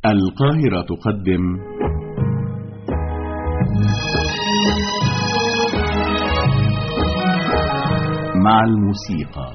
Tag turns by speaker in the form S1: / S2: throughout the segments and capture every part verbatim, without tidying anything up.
S1: القاهرة تقدم مع الموسيقى.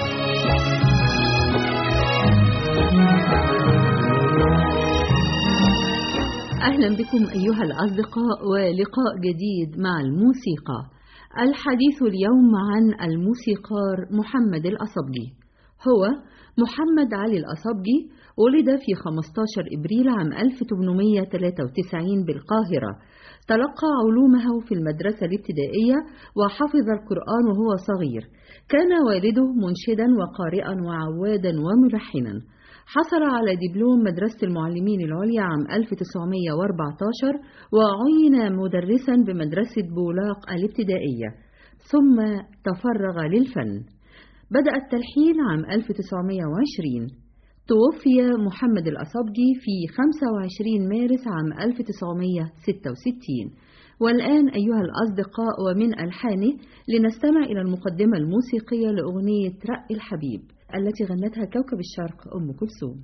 S2: أهلا بكم أيها الأصدقاء ولقاء جديد مع الموسيقى. الحديث اليوم عن الموسيقار محمد الأصبجي. هو محمد علي الأصبجي ولد في خمسة عشر إبريل عام ألف وثمانمائة وثلاثة وتسعين بالقاهرة. تلقى علومه في المدرسة الابتدائية وحفظ القرآن وهو صغير. كان والده منشدا وقارئا وعوادا وملحنا. حصل على دبلوم مدرسة المعلمين العليا عام ألف وتسعمائة وأربعة عشر وعين مدرسا بمدرسة بولاق الابتدائية، ثم تفرغ للفن. بدأ التلحين عام ألف وتسعمائة وعشرين. توفي محمد الأصبجي في خمسة وعشرين مارس عام ألف وتسعمائة وستة وستين. والآن أيها الأصدقاء ومن ألحانه لنستمع إلى المقدمة الموسيقية لأغنية رق الحبيب التي غنتها كوكب الشرق أم كلثوم.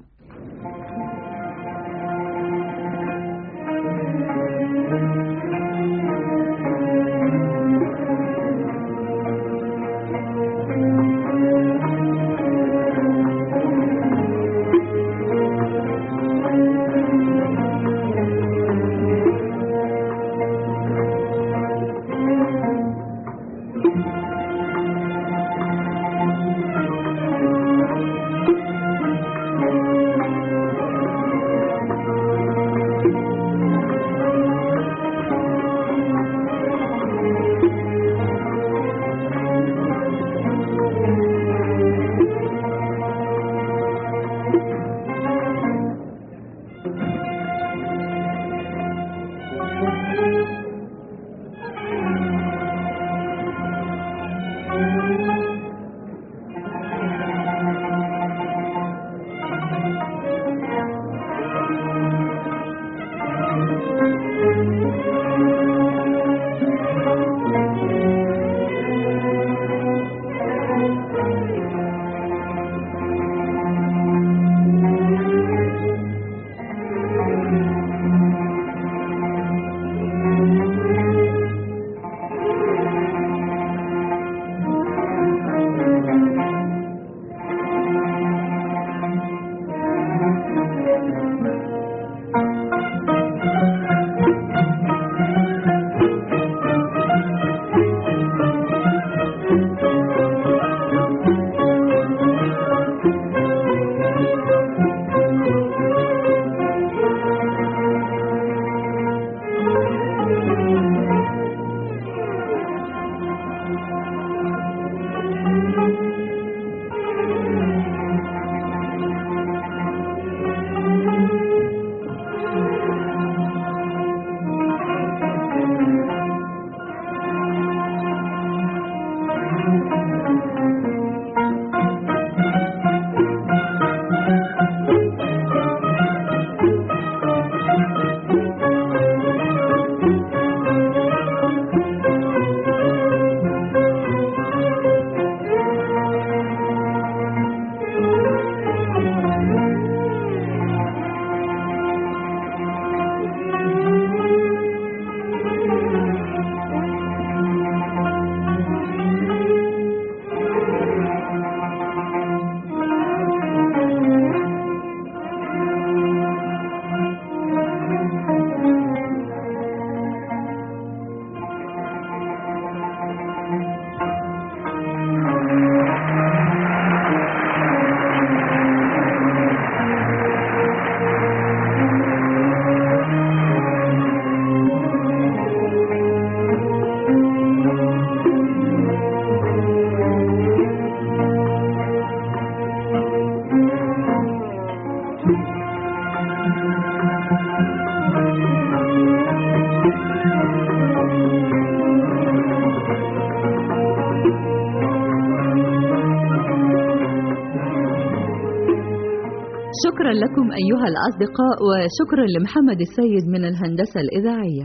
S2: شكرا لكم أيها الأصدقاء وشكرا لمحمد السيد من الهندسة الإذاعية.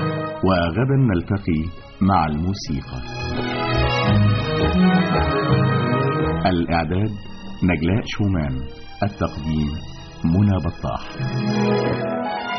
S1: وغدا نلتقي مع الموسيقى. الإعداد نجلاء شومان. التقديم منى بطاح.